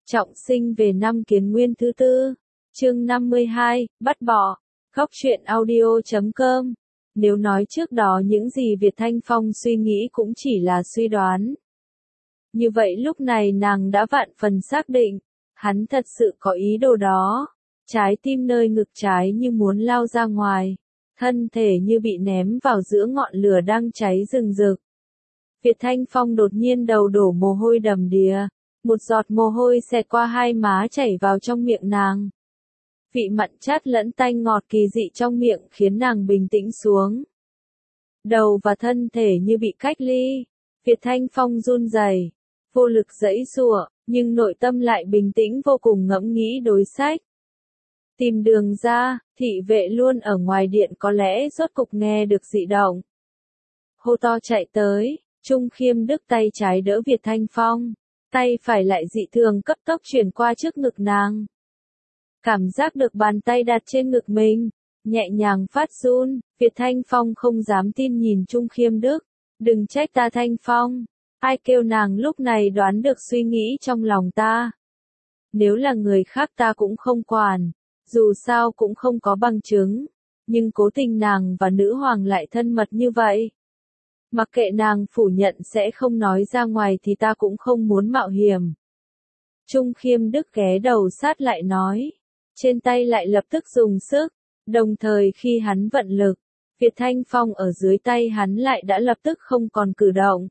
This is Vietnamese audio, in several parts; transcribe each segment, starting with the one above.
Trọng sinh về năm Kiến Nguyên thứ tư. Chương 52, bắt bỏ. Góc truyện audio.com. Nếu nói trước đó những gì Việt Thanh Phong suy nghĩ cũng chỉ là suy đoán. Như vậy lúc này nàng đã vạn phần xác định, hắn thật sự có ý đồ đó. Trái tim nơi ngực trái như muốn lao ra ngoài, thân thể như bị ném vào giữa ngọn lửa đang cháy rừng rực. Việt Thanh Phong đột nhiên đầu đổ mồ hôi đầm đìa, một giọt mồ hôi xẹt qua hai má chảy vào trong miệng nàng. Vị mặn chát lẫn tanh ngọt kỳ dị trong miệng khiến nàng bình tĩnh xuống. Đầu và thân thể như bị cách ly, Việt Thanh Phong run rẩy, vô lực giãy giụa, nhưng nội tâm lại bình tĩnh vô cùng ngẫm nghĩ đối sách. Tìm đường ra, thị vệ luôn ở ngoài điện có lẽ rốt cục nghe được dị động. Hô to chạy tới, Trung Khiêm Đức tay trái đỡ Việt Thanh Phong, tay phải lại dị thường cấp tốc chuyển qua trước ngực nàng. Cảm giác được bàn tay đặt trên ngực mình, nhẹ nhàng phát run, Việt Thanh Phong không dám tin nhìn Trung Khiêm Đức. Đừng trách ta Thanh Phong, ai kêu nàng lúc này đoán được suy nghĩ trong lòng ta. Nếu là người khác ta cũng không quản, dù sao cũng không có bằng chứng, nhưng cố tình nàng và nữ hoàng lại thân mật như vậy. Mặc kệ nàng phủ nhận sẽ không nói ra ngoài thì ta cũng không muốn mạo hiểm. Trung Khiêm Đức ghé đầu sát lại nói, trên tay lại lập tức dùng sức, đồng thời khi hắn vận lực, Việt Thanh Phong ở dưới tay hắn lại đã lập tức không còn cử động.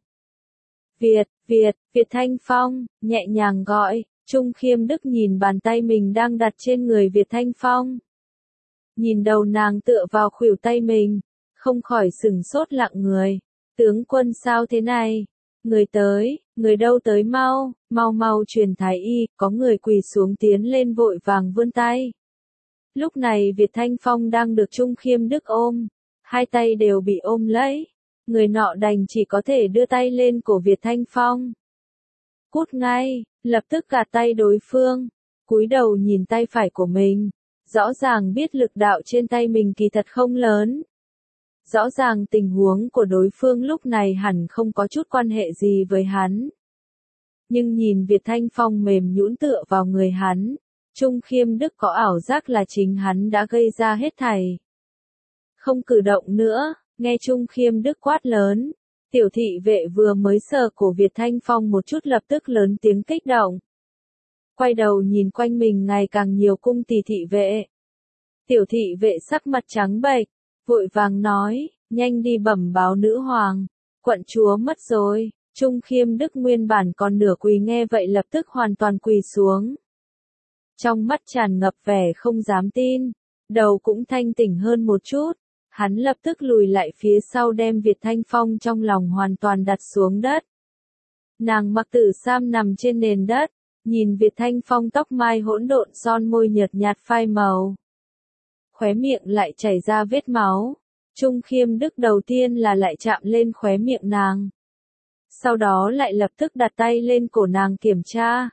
Việt Thanh Phong, nhẹ nhàng gọi, Trung Khiêm Đức nhìn bàn tay mình đang đặt trên người Việt Thanh Phong. Nhìn đầu nàng tựa vào khuỷu tay mình, không khỏi sửng sốt lặng người. Tướng quân sao thế này? Người tới, người đâu tới mau, mau truyền thái y, có người quỳ xuống tiến lên vội vàng vươn tay. Lúc này Việt Thanh Phong đang được Trung Khiêm Đức ôm, hai tay đều bị ôm lấy, người nọ đành chỉ có thể đưa tay lên cổ Việt Thanh Phong. Cút ngay, lập tức gạt tay đối phương, cúi đầu nhìn tay phải của mình, rõ ràng biết lực đạo trên tay mình kỳ thật không lớn. Rõ ràng tình huống của đối phương lúc này hẳn không có chút quan hệ gì với hắn. Nhưng nhìn Việt Thanh Phong mềm nhũn tựa vào người hắn, Trung Khiêm Đức có ảo giác là chính hắn đã gây ra hết thảy. Không cử động nữa, nghe Trung Khiêm Đức quát lớn, tiểu thị vệ vừa mới sờ cổ Việt Thanh Phong một chút lập tức lớn tiếng kích động. Quay đầu nhìn quanh mình ngày càng nhiều cung tỳ thị vệ. Tiểu thị vệ sắc mặt trắng bệch, vội vàng nói, nhanh đi bẩm báo nữ hoàng, quận chúa mất rồi. Trung Khiêm Đức nguyên bản còn nửa quỳ nghe vậy lập tức hoàn toàn quỳ xuống. Trong mắt tràn ngập vẻ không dám tin, đầu cũng thanh tỉnh hơn một chút, hắn lập tức lùi lại phía sau đem Việt Thanh Phong trong lòng hoàn toàn đặt xuống đất. Nàng mặc tử sam nằm trên nền đất, nhìn Việt Thanh Phong tóc mai hỗn độn son môi nhợt nhạt phai màu. Khóe miệng lại chảy ra vết máu. Trung Khiêm Đức đầu tiên là lại chạm lên khóe miệng nàng. Sau đó lại lập tức đặt tay lên cổ nàng kiểm tra.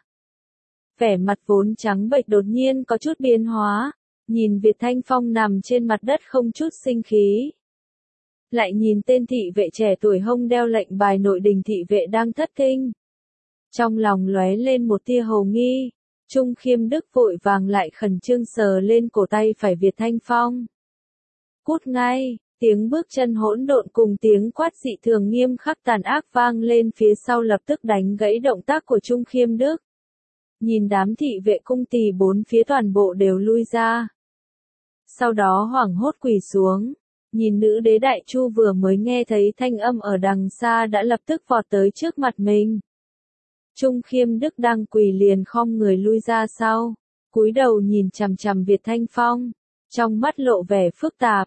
Vẻ mặt vốn trắng bệch đột nhiên có chút biến hóa, nhìn Việt Thanh Phong nằm trên mặt đất không chút sinh khí. Lại nhìn tên thị vệ trẻ tuổi hông đeo lệnh bài nội đình thị vệ đang thất kinh. Trong lòng lóe lên một tia hồ nghi. Trung Khiêm Đức vội vàng lại khẩn trương sờ lên cổ tay phải Việt Thanh Phong. Cút ngay, tiếng bước chân hỗn độn cùng tiếng quát dị thường nghiêm khắc tàn ác vang lên phía sau lập tức đánh gãy động tác của Trung Khiêm Đức. Nhìn đám thị vệ cung tỳ bốn phía toàn bộ đều lui ra. Sau đó hoảng hốt quỳ xuống, nhìn nữ đế đại chu vừa mới nghe thấy thanh âm ở đằng xa đã lập tức vọt tới trước mặt mình. Trung Khiêm Đức đang quỳ liền khom người lui ra sau, cúi đầu nhìn chằm chằm Việt Thanh Phong, trong mắt lộ vẻ phức tạp.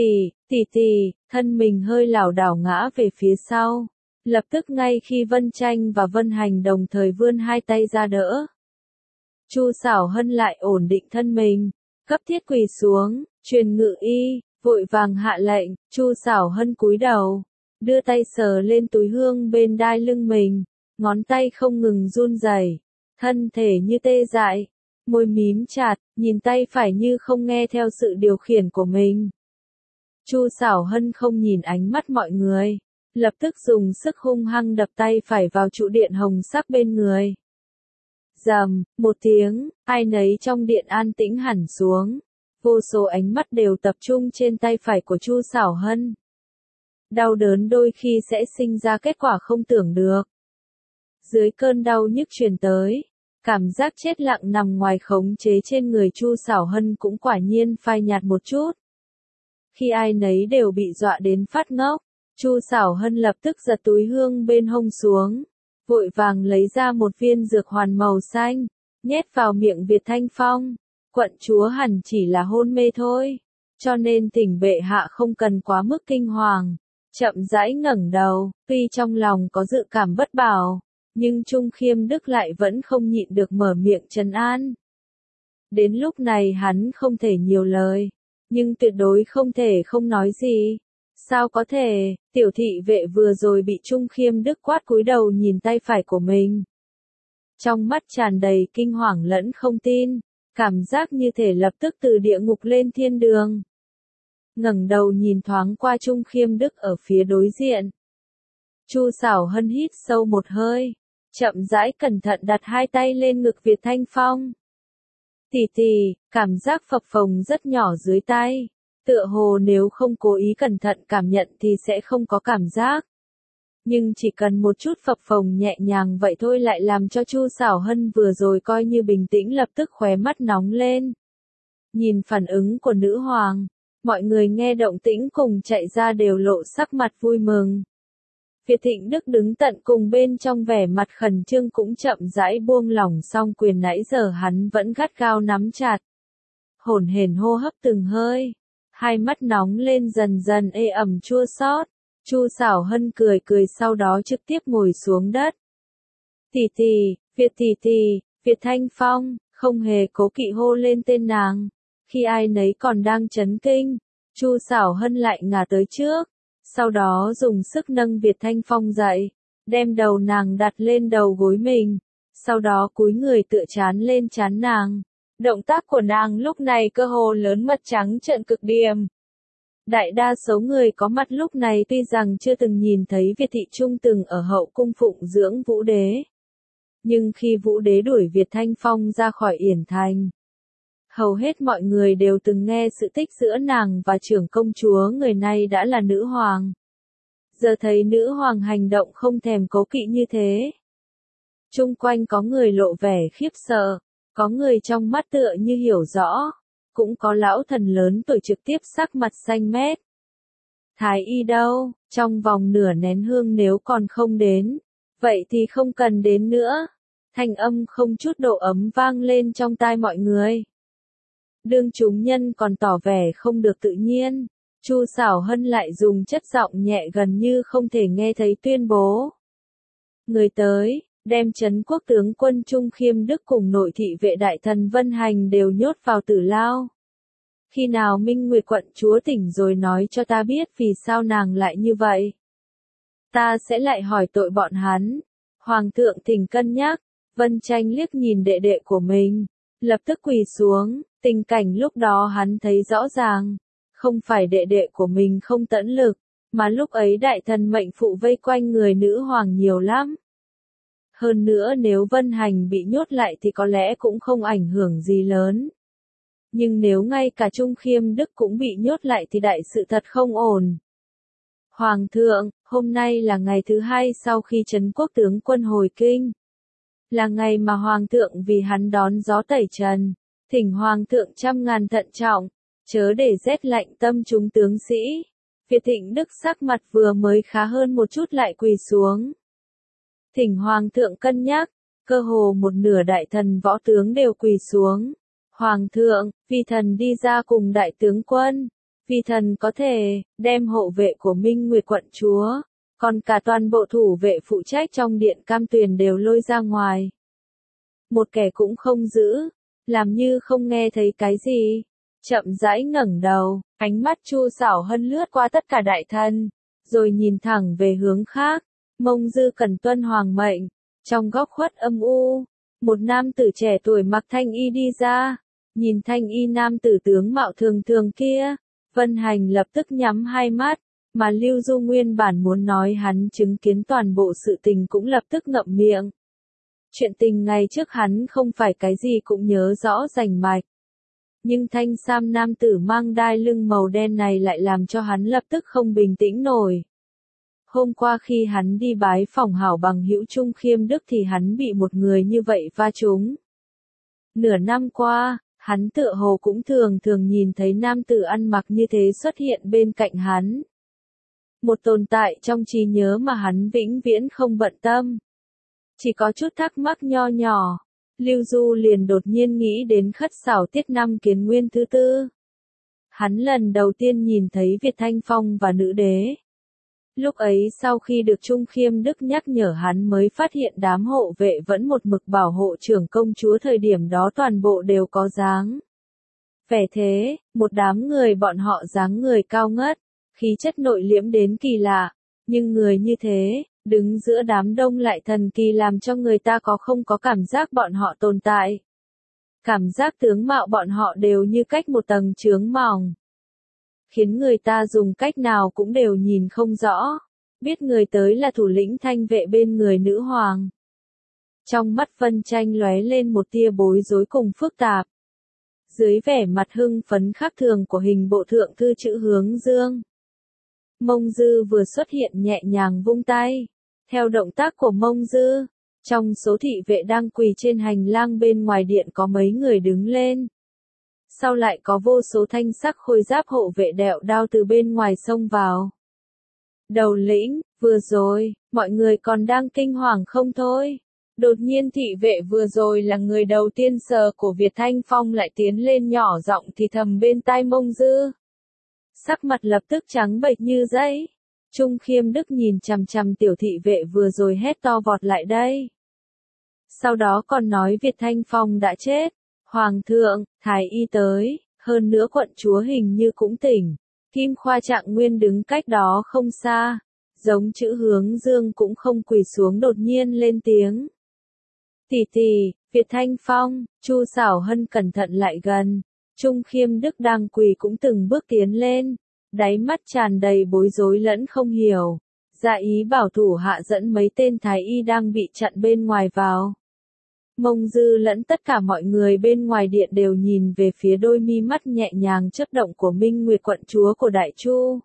Tỷ, thân mình hơi lảo đảo ngã về phía sau, lập tức ngay khi Vân Tranh và Vân Hành đồng thời vươn hai tay ra đỡ. Chu Xảo Hân lại ổn định thân mình, cấp thiết quỳ xuống, truyền ngự y, vội vàng hạ lệnh, Chu Xảo Hân cúi đầu, đưa tay sờ lên túi hương bên đai lưng mình. Ngón tay không ngừng run rẩy, thân thể như tê dại, môi mím chặt, nhìn tay phải như không nghe theo sự điều khiển của mình. Chu Xảo Hân không nhìn ánh mắt mọi người, lập tức dùng sức hung hăng đập tay phải vào trụ điện hồng sắc bên người. Rầm, một tiếng, ai nấy trong điện an tĩnh hẳn xuống. Vô số ánh mắt đều tập trung trên tay phải của Chu Sảo Hân. Đau đớn đôi khi sẽ sinh ra kết quả không tưởng được. Dưới cơn đau nhức truyền tới, cảm giác chết lặng nằm ngoài khống chế trên người Chu Sảo Hân cũng quả nhiên phai nhạt một chút. Khi ai nấy đều bị dọa đến phát ngốc, Chu Sảo Hân lập tức giật túi hương bên hông xuống, vội vàng lấy ra một viên dược hoàn màu xanh, nhét vào miệng Việt Thanh Phong. Quận chúa hẳn chỉ là hôn mê thôi, cho nên Thỉnh bệ hạ không cần quá mức kinh hoàng. Chậm rãi ngẩng đầu, tuy trong lòng có dự cảm bất bảo, nhưng Trung Khiêm Đức lại vẫn không nhịn được mở miệng trấn an. Đến lúc này hắn không thể nhiều lời, nhưng tuyệt đối không thể không nói gì. Sao có thể, tiểu thị vệ vừa rồi bị Trung Khiêm Đức quát cúi đầu nhìn tay phải của mình. Trong mắt tràn đầy kinh hoàng lẫn không tin, cảm giác như thể lập tức từ địa ngục lên thiên đường. Ngẩng đầu nhìn thoáng qua Trung Khiêm Đức ở phía đối diện. Chu Sảo Hân hít sâu một hơi, chậm rãi cẩn thận đặt hai tay lên ngực Việt Thanh Phong. Tỷ tỷ, cảm giác phập phồng rất nhỏ dưới tay, tựa hồ nếu không cố ý cẩn thận cảm nhận thì sẽ không có cảm giác. Nhưng chỉ cần một chút phập phồng nhẹ nhàng vậy thôi lại làm cho Chu Sảo Hân vừa rồi coi như bình tĩnh lập tức khóe mắt nóng lên. Nhìn phản ứng của nữ hoàng, mọi người nghe động tĩnh cùng chạy ra đều lộ sắc mặt vui mừng. Việt Thịnh Đức đứng tận cùng bên trong vẻ mặt khẩn trương cũng chậm rãi buông lỏng song quyền nãy giờ hắn vẫn gắt gao nắm chặt. Hổn hển hô hấp từng hơi, hai mắt nóng lên dần dần ê ẩm chua xót. Chu Sảo Hân cười cười sau đó trực tiếp ngồi xuống đất. Tỷ tỷ, Việt Thanh Phong, không hề cố kỵ hô lên tên nàng. Khi ai nấy còn đang chấn kinh, Chu Sảo Hân lại ngả tới trước, sau đó dùng sức nâng Việt Thanh Phong dậy, đem đầu nàng đặt lên đầu gối mình, sau đó cúi người tựa trán lên trán nàng. Động tác của nàng lúc này cơ hồ lớn mắt trắng trợn cực điểm. Đại đa số người có mặt lúc này tuy rằng chưa từng nhìn thấy Việt Thị Trung từng ở hậu cung phụng dưỡng Vũ Đế. Nhưng khi Vũ Đế đuổi Việt Thanh Phong ra khỏi Yển Thành, hầu hết mọi người đều từng nghe sự tích giữa nàng và trưởng công chúa người này đã là nữ hoàng. Giờ thấy nữ hoàng hành động không thèm cố kỵ như thế. Chung quanh có người lộ vẻ khiếp sợ, có người trong mắt tựa như hiểu rõ. Cũng có lão thần lớn tuổi trực tiếp sắc mặt xanh mét. Thái y đâu, trong vòng nửa nén hương nếu còn không đến, vậy thì không cần đến nữa. Thanh âm không chút độ ấm vang lên trong tai mọi người. Đương chúng nhân còn tỏ vẻ không được tự nhiên, Chu Sảo Hân lại dùng chất giọng nhẹ gần như không thể nghe thấy tuyên bố. Người tới, đem Trấn Quốc tướng quân Trung Khiêm Đức cùng nội thị vệ đại thần Vân Hành đều nhốt vào tử lao. Khi nào Minh Nguyệt quận chúa tỉnh rồi nói cho ta biết vì sao nàng lại như vậy. Ta sẽ lại hỏi tội bọn hắn. Hoàng thượng thỉnh cân nhắc. Vân Tranh liếc nhìn đệ đệ của mình, lập tức quỳ xuống. Tình cảnh lúc đó hắn thấy rõ ràng, không phải đệ đệ của mình không tẫn lực, mà lúc ấy đại thần mệnh phụ vây quanh người nữ hoàng nhiều lắm. Hơn nữa nếu Vân Hành bị nhốt lại thì có lẽ cũng không ảnh hưởng gì lớn. Nhưng nếu ngay cả Trung Khiêm Đức cũng bị nhốt lại thì đại sự thật không ổn. Hoàng thượng, hôm nay là ngày thứ hai sau khi Trấn Quốc tướng quân hồi kinh. Là ngày mà Hoàng thượng vì hắn đón gió tẩy trần. Thỉnh Hoàng thượng trăm ngàn thận trọng, chớ để rét lạnh tâm chúng tướng sĩ. Việt Thịnh Đức sắc mặt vừa mới khá hơn một chút lại quỳ xuống. Thỉnh Hoàng thượng cân nhắc, cơ hồ một nửa đại thần võ tướng đều quỳ xuống. Hoàng thượng, vì thần đi ra cùng đại tướng quân, vì thần có thể đem hộ vệ của Minh Nguyệt quận chúa, còn cả toàn bộ thủ vệ phụ trách trong điện Cam Tuyền đều lôi ra ngoài. Một kẻ cũng không giữ, làm như không nghe thấy cái gì, chậm rãi ngẩng đầu, ánh mắt Chu Sảo Hân lướt qua tất cả đại thần, rồi nhìn thẳng về hướng khác. Mông Dư cần tuân hoàng mệnh, trong góc khuất âm u, một nam tử trẻ tuổi mặc thanh y đi ra. Nhìn thanh y nam tử tướng mạo thường thường kia, Vân Hành lập tức nhắm hai mắt, mà Lưu Du nguyên bản muốn nói hắn chứng kiến toàn bộ sự tình cũng lập tức ngậm miệng. Chuyện tình ngày trước hắn không phải cái gì cũng nhớ rõ rành mạch. Nhưng thanh sam nam tử mang đai lưng màu đen này lại làm cho hắn lập tức không bình tĩnh nổi. Hôm qua khi hắn đi bái phỏng hảo bằng hữu Trung Khiêm Đức thì hắn bị một người như vậy va trúng. Nửa năm qua, hắn tựa hồ cũng thường thường nhìn thấy nam tử ăn mặc như thế xuất hiện bên cạnh hắn. Một tồn tại trong trí nhớ mà hắn vĩnh viễn không bận tâm. Chỉ có chút thắc mắc nho nhỏ, Lưu Du liền đột nhiên nghĩ đến khất xảo tiết năm Kiến Nguyên thứ tư. Hắn lần đầu tiên nhìn thấy Việt Thanh Phong và nữ đế. Lúc ấy sau khi được Trung Khiêm Đức nhắc nhở hắn mới phát hiện đám hộ vệ vẫn một mực bảo hộ trưởng công chúa thời điểm đó toàn bộ đều có dáng vẻ thế, một đám người bọn họ dáng người cao ngất, khí chất nội liễm đến kỳ lạ, nhưng người như thế, đứng giữa đám đông lại thần kỳ làm cho người ta không có cảm giác bọn họ tồn tại. Cảm giác tướng mạo bọn họ đều như cách một tầng chướng mỏng, khiến người ta dùng cách nào cũng đều nhìn không rõ, biết người tới là thủ lĩnh thanh vệ bên người nữ hoàng. Trong mắt Vân Tranh lóe lên một tia bối rối cùng phức tạp. Dưới vẻ mặt hưng phấn khác thường của hình bộ thượng thư chữ Hướng Dương, Mông Dư vừa xuất hiện nhẹ nhàng vung tay. Theo động tác của Mông Dư, trong số thị vệ đang quỳ trên hành lang bên ngoài điện có mấy người đứng lên. Sau lại có vô số thanh sắc khôi giáp hộ vệ đẹo đao từ bên ngoài xông vào. Đầu lĩnh, vừa rồi, mọi người còn đang kinh hoàng không thôi. Đột nhiên thị vệ vừa rồi là người đầu tiên sờ của Việt Thanh Phong lại tiến lên nhỏ giọng thì thầm bên tai Mông Dư. Sắc mặt lập tức trắng bệch như giấy. Trung Khiêm Đức nhìn chằm chằm tiểu thị vệ vừa rồi hét to vọt lại đây. Sau đó còn nói Việt Thanh Phong đã chết. Hoàng thượng, thái y tới, hơn nữa quận chúa hình như cũng tỉnh. Kim Khoa Trạng Nguyên đứng cách đó không xa, giống chữ Hướng Dương cũng không quỳ xuống đột nhiên lên tiếng. Tỷ tỷ, Việt Thanh Phong, Chu Xảo Hân cẩn thận lại gần. Trung Khiêm Đức đang quỳ cũng từng bước tiến lên, đáy mắt tràn đầy bối rối lẫn không hiểu. Dạ ý bảo thủ hạ dẫn mấy tên thái y đang bị chặn bên ngoài vào. Mông Dư lẫn tất cả mọi người bên ngoài điện đều nhìn về phía đôi mi mắt nhẹ nhàng chớp động của Minh Nguyệt quận chúa của Đại Chu.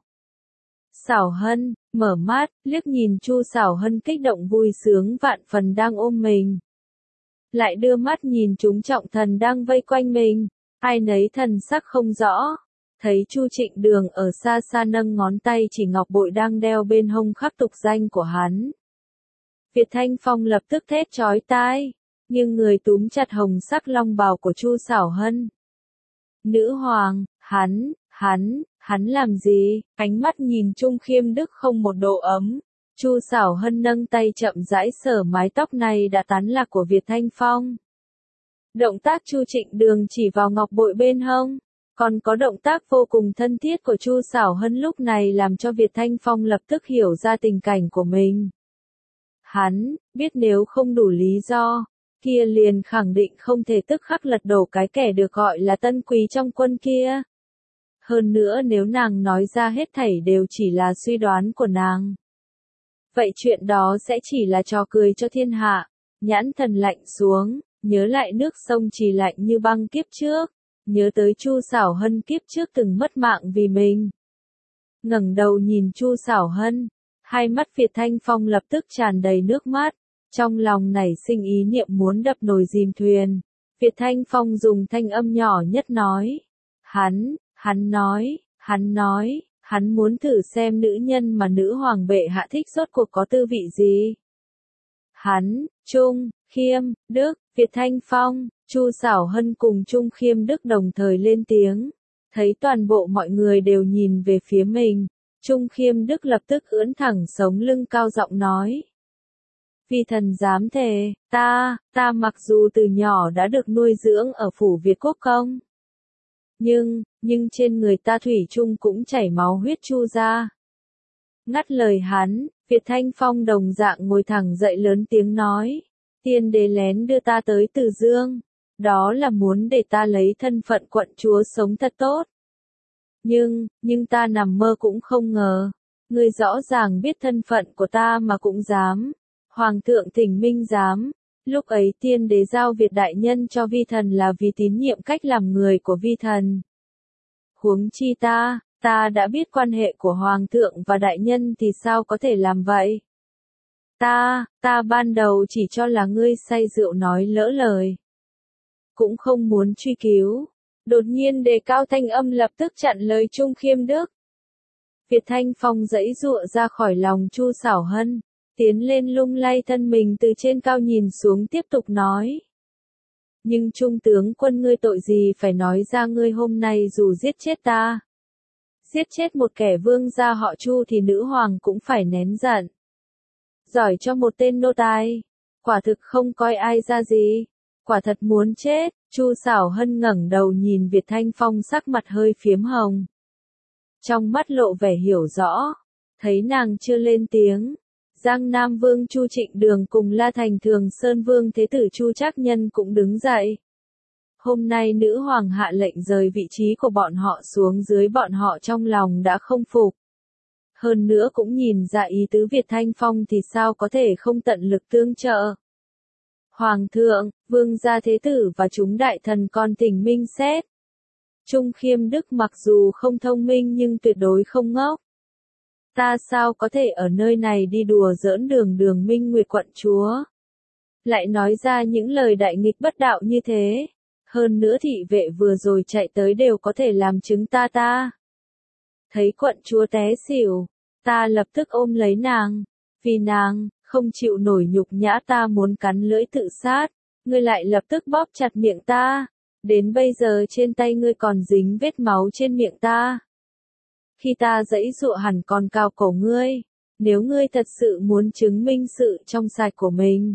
Xảo Hân, mở mắt, liếc nhìn Chu Xảo Hân kích động vui sướng vạn phần đang ôm mình. Lại đưa mắt nhìn chúng trọng thần đang vây quanh mình, ai nấy thần sắc không rõ. Thấy Chu Trịnh Đường ở xa xa nâng ngón tay chỉ ngọc bội đang đeo bên hông khắc tục danh của hắn. Việt Thanh Phong lập tức thét chói tai, nhưng người túm chặt hồng sắc long bào của Chu Xảo Hân. Nữ hoàng, hắn làm gì? Ánh mắt nhìn Trung Khiêm Đức không một độ ấm. Chu Xảo Hân nâng tay chậm rãi sờ mái tóc này đã tán lạc của Việt Thanh Phong. Động tác Chu Trịnh Đường chỉ vào ngọc bội bên hông, còn có động tác vô cùng thân thiết của Chu Xảo Hân lúc này làm cho Việt Thanh Phong lập tức hiểu ra tình cảnh của mình. Hắn biết nếu không đủ lý do, kia liền khẳng định không thể tức khắc lật đổ cái kẻ được gọi là tân quý trong quân kia. Hơn nữa nếu nàng nói ra hết thảy đều chỉ là suy đoán của nàng, vậy chuyện đó sẽ chỉ là trò cười cho thiên hạ. Nhãn thần lạnh xuống, nhớ lại nước sông Trì lạnh như băng kiếp trước, nhớ tới Chu Xảo Hân kiếp trước từng mất mạng vì mình. Ngẩng đầu nhìn Chu Xảo Hân, hai mắt Việt Thanh Phong lập tức tràn đầy nước mắt, trong lòng nảy sinh ý niệm muốn đập nồi dìm thuyền. Việt Thanh Phong dùng thanh âm nhỏ nhất nói, hắn muốn thử xem nữ nhân mà nữ hoàng bệ hạ thích rốt cuộc có tư vị gì. Trung Khiêm Đức, Việt Thanh Phong, Chu Xảo Hân cùng Trung Khiêm Đức đồng thời lên tiếng. Thấy toàn bộ mọi người đều nhìn về phía mình, Trung Khiêm Đức lập tức ưỡn thẳng sống lưng cao giọng nói. Vì thần dám thề, ta mặc dù từ nhỏ đã được nuôi dưỡng ở phủ Việt Quốc công, nhưng trên người ta thủy chung cũng chảy máu huyết Chu gia. Ngắt lời hắn, Việt Thanh Phong đồng dạng ngồi thẳng dậy lớn tiếng nói, tiên đế lén đưa ta tới Từ Dương, đó là muốn để ta lấy thân phận quận chúa sống thật tốt. Nhưng ta nằm mơ cũng không ngờ, ngươi rõ ràng biết thân phận của ta mà cũng dám. Hoàng thượng thỉnh minh giám, Lúc ấy tiên đế giao Việt đại nhân cho vi thần là vì tín nhiệm cách làm người của vi thần. Huống chi ta đã biết quan hệ của hoàng thượng và đại nhân thì sao có thể làm vậy? Ta ban đầu chỉ cho là ngươi say rượu nói lỡ lời. Cũng không muốn truy cứu. Đột nhiên đề cao thanh âm lập tức chặn lời Trung Khiêm Đức. Việt Thanh Phong giãy giụa ra khỏi lòng Chu Xảo Hân, tiến lên lung lay thân mình từ trên cao nhìn xuống tiếp tục nói. Nhưng Trung tướng quân ngươi tội gì phải nói ra, ngươi hôm nay dù giết chết ta, giết chết một kẻ vương gia họ Chu thì nữ hoàng cũng phải nén giận. Giỏi cho một tên nô tài, quả thực không coi ai ra gì, quả thật muốn chết. Chu Xảo Hân ngẩng đầu nhìn Việt Thanh Phong, sắc mặt hơi phiếm hồng. Trong mắt lộ vẻ hiểu rõ, thấy nàng chưa lên tiếng, Giang Nam Vương Chu Trịnh Đường cùng La Thành Thường Sơn Vương Thế tử Chu Trác Nhân cũng đứng dậy. Hôm nay nữ hoàng hạ lệnh rời vị trí của bọn họ xuống dưới, bọn họ trong lòng đã không phục. Hơn nữa cũng nhìn ra ý tứ Việt Thanh Phong thì sao có thể không tận lực tương trợ. Hoàng thượng, vương gia thế tử và chúng đại thần còn thỉnh minh xét. Trung Khiêm Đức mặc dù không thông minh nhưng tuyệt đối không ngốc. Ta sao có thể ở nơi này đi đùa giỡn Đường Minh Nguyệt quận chúa, lại nói ra những lời đại nghịch bất đạo như thế. Hơn nữa thị vệ vừa rồi chạy tới đều có thể làm chứng ta. Thấy quận chúa té xỉu, ta lập tức ôm lấy nàng, vì nàng không chịu nổi nhục nhã ta muốn cắn lưỡi tự sát, ngươi lại lập tức bóp chặt miệng ta, đến bây giờ trên tay ngươi còn dính vết máu trên miệng ta. Khi ta giãy giụa hẳn còn cào cổ ngươi, nếu ngươi thật sự muốn chứng minh sự trong sạch của mình,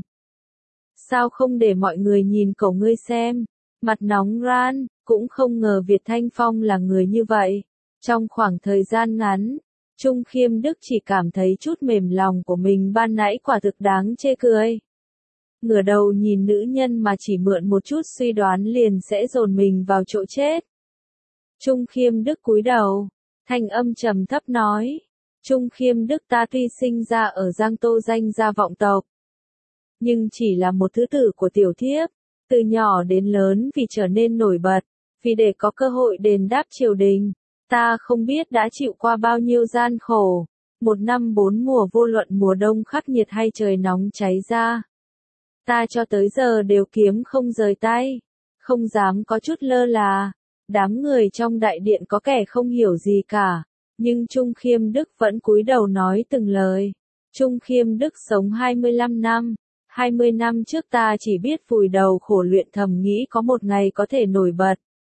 sao không để mọi người nhìn cổ ngươi xem? Mặt nóng ran, cũng không ngờ Việt Thanh Phong là người như vậy. Trong khoảng thời gian ngắn, Trung Khiêm Đức chỉ cảm thấy chút mềm lòng của mình ban nãy quả thực đáng chê cười. Ngửa đầu nhìn nữ nhân mà chỉ mượn một chút suy đoán liền sẽ dồn mình vào chỗ chết. Trung Khiêm Đức cúi đầu, thanh âm trầm thấp nói. Trung Khiêm Đức, ta tuy sinh ra ở Giang Tô danh gia vọng tộc, nhưng chỉ là một thứ tử của tiểu thiếp. Từ nhỏ đến lớn vì trở nên nổi bật, vì để có cơ hội đền đáp triều đình, ta không biết đã chịu qua bao nhiêu gian khổ. Một năm 4 mùa, vô luận mùa đông khắc nghiệt hay trời nóng cháy ra, ta cho tới giờ đều kiếm không rời tay, không dám có chút lơ là. Đám người trong đại điện có kẻ không hiểu gì cả, nhưng Trung Khiêm Đức vẫn cúi đầu nói từng lời. Trung Khiêm Đức sống 25 năm. 20 năm trước ta chỉ biết vùi đầu khổ luyện, thầm nghĩ có một ngày có thể nổi bật.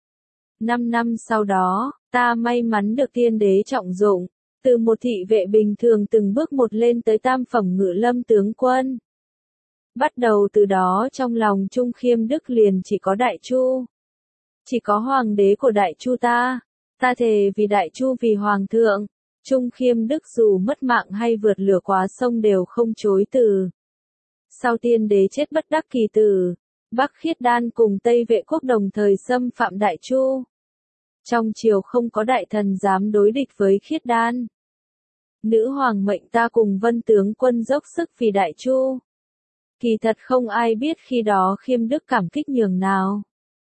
5 năm sau đó, ta may mắn được tiên đế trọng dụng, từ một thị vệ bình thường từng bước một lên tới tam phẩm ngự lâm tướng quân. Bắt đầu từ đó trong lòng Trung Khiêm Đức liền chỉ có Đại Chu. Chỉ có hoàng đế của Đại Chu ta thề vì Đại Chu, vì hoàng thượng. Trung Khiêm Đức dù mất mạng hay vượt lửa quá sông đều không chối từ. Sau tiên đế chết bất đắc kỳ tử, Bắc Khiết Đan cùng Tây Vệ quốc đồng thời xâm phạm Đại Chu. Trong triều không có đại thần dám đối địch với Khiết Đan. Nữ hoàng mệnh ta cùng Vân tướng quân dốc sức vì Đại Chu. Kỳ thật không ai biết khi đó Khiêm Đức cảm kích nhường nào,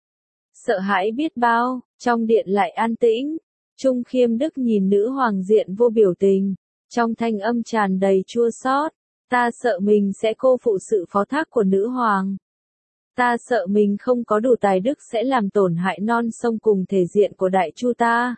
sợ hãi biết bao. Trong điện lại an tĩnh, Trung Khiêm Đức nhìn nữ hoàng diện vô biểu tình, trong thanh âm tràn đầy chua xót. Ta sợ mình sẽ cô phụ sự phó thác của nữ hoàng. Ta sợ mình không có đủ tài đức sẽ làm tổn hại non sông cùng thể diện của Đại Chu ta.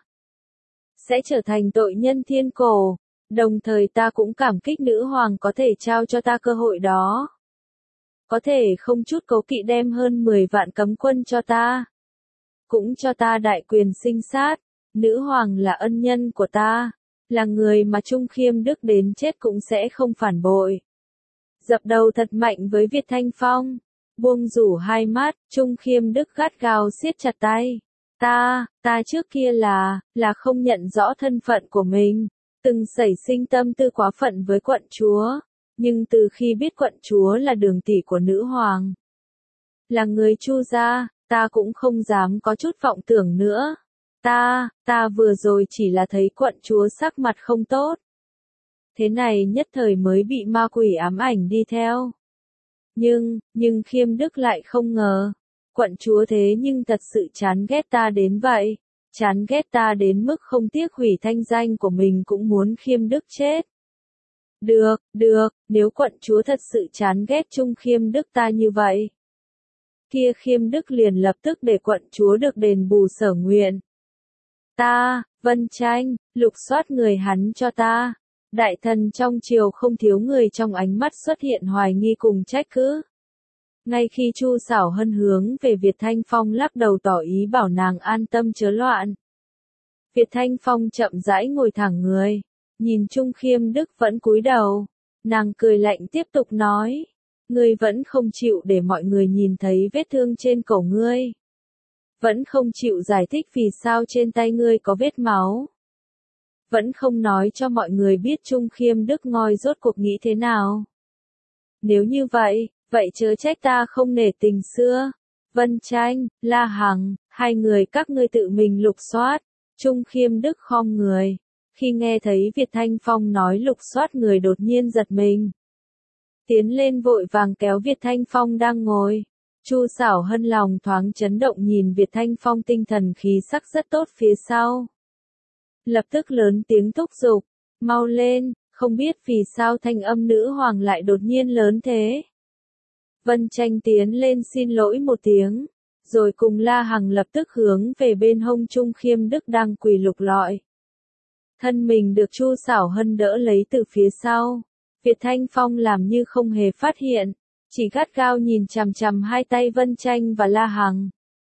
Sẽ trở thành tội nhân thiên cổ. Đồng thời ta cũng cảm kích nữ hoàng có thể trao cho ta cơ hội đó. Có thể không chút cố kỵ đem hơn 10 vạn cấm quân cho ta. Cũng cho ta đại quyền sinh sát. Nữ hoàng là ân nhân của ta, là người mà Trung Khiêm Đức đến chết cũng sẽ không phản bội. Dập đầu thật mạnh với Việt Thanh Phong, buông rủ hai mắt, Trung Khiêm Đức gắt gao siết chặt tay. Ta trước kia là không nhận rõ thân phận của mình, từng xảy sinh tâm tư quá phận với quận chúa, nhưng từ khi biết quận chúa là đường tỷ của nữ hoàng, là người Chu gia, ta cũng không dám có chút vọng tưởng nữa. Ta vừa rồi chỉ là thấy quận chúa sắc mặt không tốt. Thế này nhất thời mới bị ma quỷ ám ảnh đi theo. Nhưng Khiêm Đức lại không ngờ. Quận chúa thế nhưng thật sự chán ghét ta đến vậy. Chán ghét ta đến mức không tiếc hủy thanh danh của mình cũng muốn Khiêm Đức chết. Được, nếu quận chúa thật sự chán ghét Trung Khiêm Đức ta như vậy. Kia Khiêm Đức liền lập tức để quận chúa được đền bù sở nguyện. Ta, Vân Tranh, lục soát người hắn cho ta. Đại thần trong triều không thiếu người trong ánh mắt xuất hiện hoài nghi cùng trách cứ. Ngay khi Chu Xảo Hân hướng về Việt Thanh Phong lắc đầu tỏ ý bảo nàng an tâm chớ loạn. Việt Thanh Phong chậm rãi ngồi thẳng người, nhìn Trung Khiêm Đức vẫn cúi đầu, nàng cười lạnh tiếp tục nói, ngươi vẫn không chịu để mọi người nhìn thấy vết thương trên cổ ngươi. Vẫn không chịu giải thích vì sao trên tay ngươi có vết máu. Vẫn không nói cho mọi người biết Trung Khiêm Đức ngoi rốt cuộc nghĩ thế nào. Nếu như vậy chớ trách ta không nể tình xưa. Vân Tranh, La Hằng, hai người các ngươi tự mình lục soát. Trung Khiêm Đức khom người. Khi nghe thấy Việt Thanh Phong nói lục soát người đột nhiên giật mình. Tiến lên vội vàng kéo Việt Thanh Phong đang ngồi. Chu Xảo Hân lòng thoáng chấn động nhìn Việt Thanh Phong tinh thần khí sắc rất tốt phía sau. Lập tức lớn tiếng thúc giục, mau lên, không biết vì sao thanh âm nữ hoàng lại đột nhiên lớn thế. Vân Tranh tiến lên xin lỗi một tiếng, rồi cùng La Hằng lập tức hướng về bên hông Trung Khiêm Đức đang quỳ lục lọi. Thân mình được Chu Xảo Hân đỡ lấy từ phía sau, Việt Thanh Phong làm như không hề phát hiện, chỉ gắt gao nhìn chằm chằm hai tay Vân Tranh và La Hằng.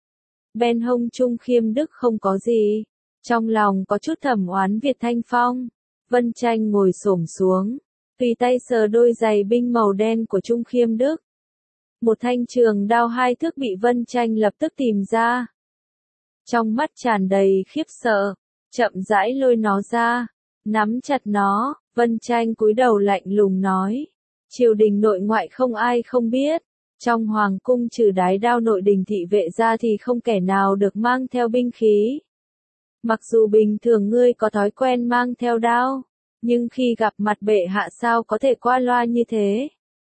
Bên hông Trung Khiêm Đức không có gì, trong lòng có chút thầm oán Việt Thanh Phong. Vân Tranh ngồi xổm xuống, tùy tay sờ đôi giày binh màu đen của Trung Khiêm Đức. Một thanh trường đao 2 thước bị Vân Tranh lập tức tìm ra. Trong mắt tràn đầy khiếp sợ, chậm rãi lôi nó ra, nắm chặt nó, Vân Tranh cúi đầu lạnh lùng nói. Triều đình nội ngoại không ai không biết, trong hoàng cung trừ đái đao nội đình thị vệ ra thì không kẻ nào được mang theo binh khí. Mặc dù bình thường ngươi có thói quen mang theo đao, nhưng khi gặp mặt bệ hạ sao có thể qua loa như thế?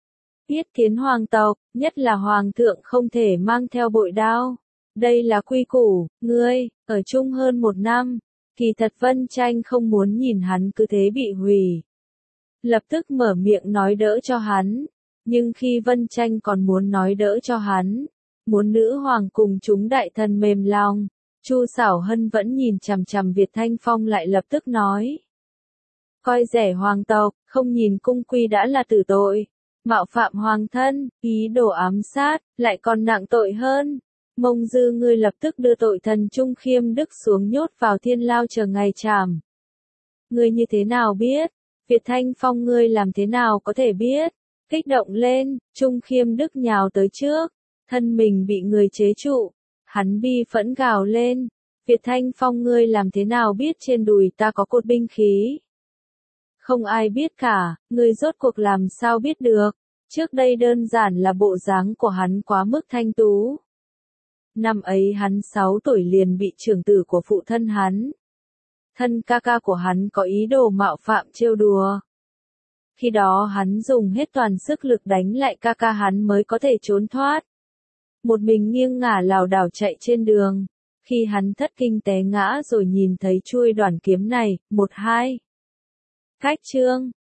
Yết kiến hoàng tộc, nhất là hoàng thượng không thể mang theo bội đao. Đây là quy củ, ngươi, ở chung hơn 1 năm, kỳ thật Vân Tranh không muốn nhìn hắn cứ thế bị hủy. Lập tức mở miệng nói đỡ cho hắn, nhưng khi Vân Tranh còn muốn nói đỡ cho hắn, muốn nữ hoàng cùng chúng đại thần mềm lòng, Chu Xảo Hân vẫn nhìn chằm chằm Việt Thanh Phong lại lập tức nói. Coi rẻ hoàng tộc, không nhìn cung quy đã là tử tội. Mạo phạm hoàng thân, ý đồ ám sát, lại còn nặng tội hơn. Mông dư ngươi lập tức đưa tội thần Trung Khiêm Đức xuống nhốt vào thiên lao chờ ngày trảm. Ngươi như thế nào biết? Việt Thanh Phong ngươi làm thế nào có thể biết? Kích động lên, Trung Khiêm Đức nhào tới trước, thân mình bị người chế trụ. Hắn bi phẫn gào lên, Việt Thanh Phong ngươi làm thế nào biết trên đùi ta có cột binh khí? Không ai biết cả, ngươi rốt cuộc làm sao biết được? Trước đây đơn giản là bộ dáng của hắn quá mức thanh tú. Năm ấy hắn 6 tuổi liền bị trưởng tử của phụ thân hắn. Thân ca ca của hắn có ý đồ mạo phạm trêu đùa. Khi đó hắn dùng hết toàn sức lực đánh lại ca ca hắn mới có thể trốn thoát. Một mình nghiêng ngả lảo đảo chạy trên đường. Khi hắn thất kinh té ngã rồi nhìn thấy chuôi đoản kiếm này, 1-2. Cách chương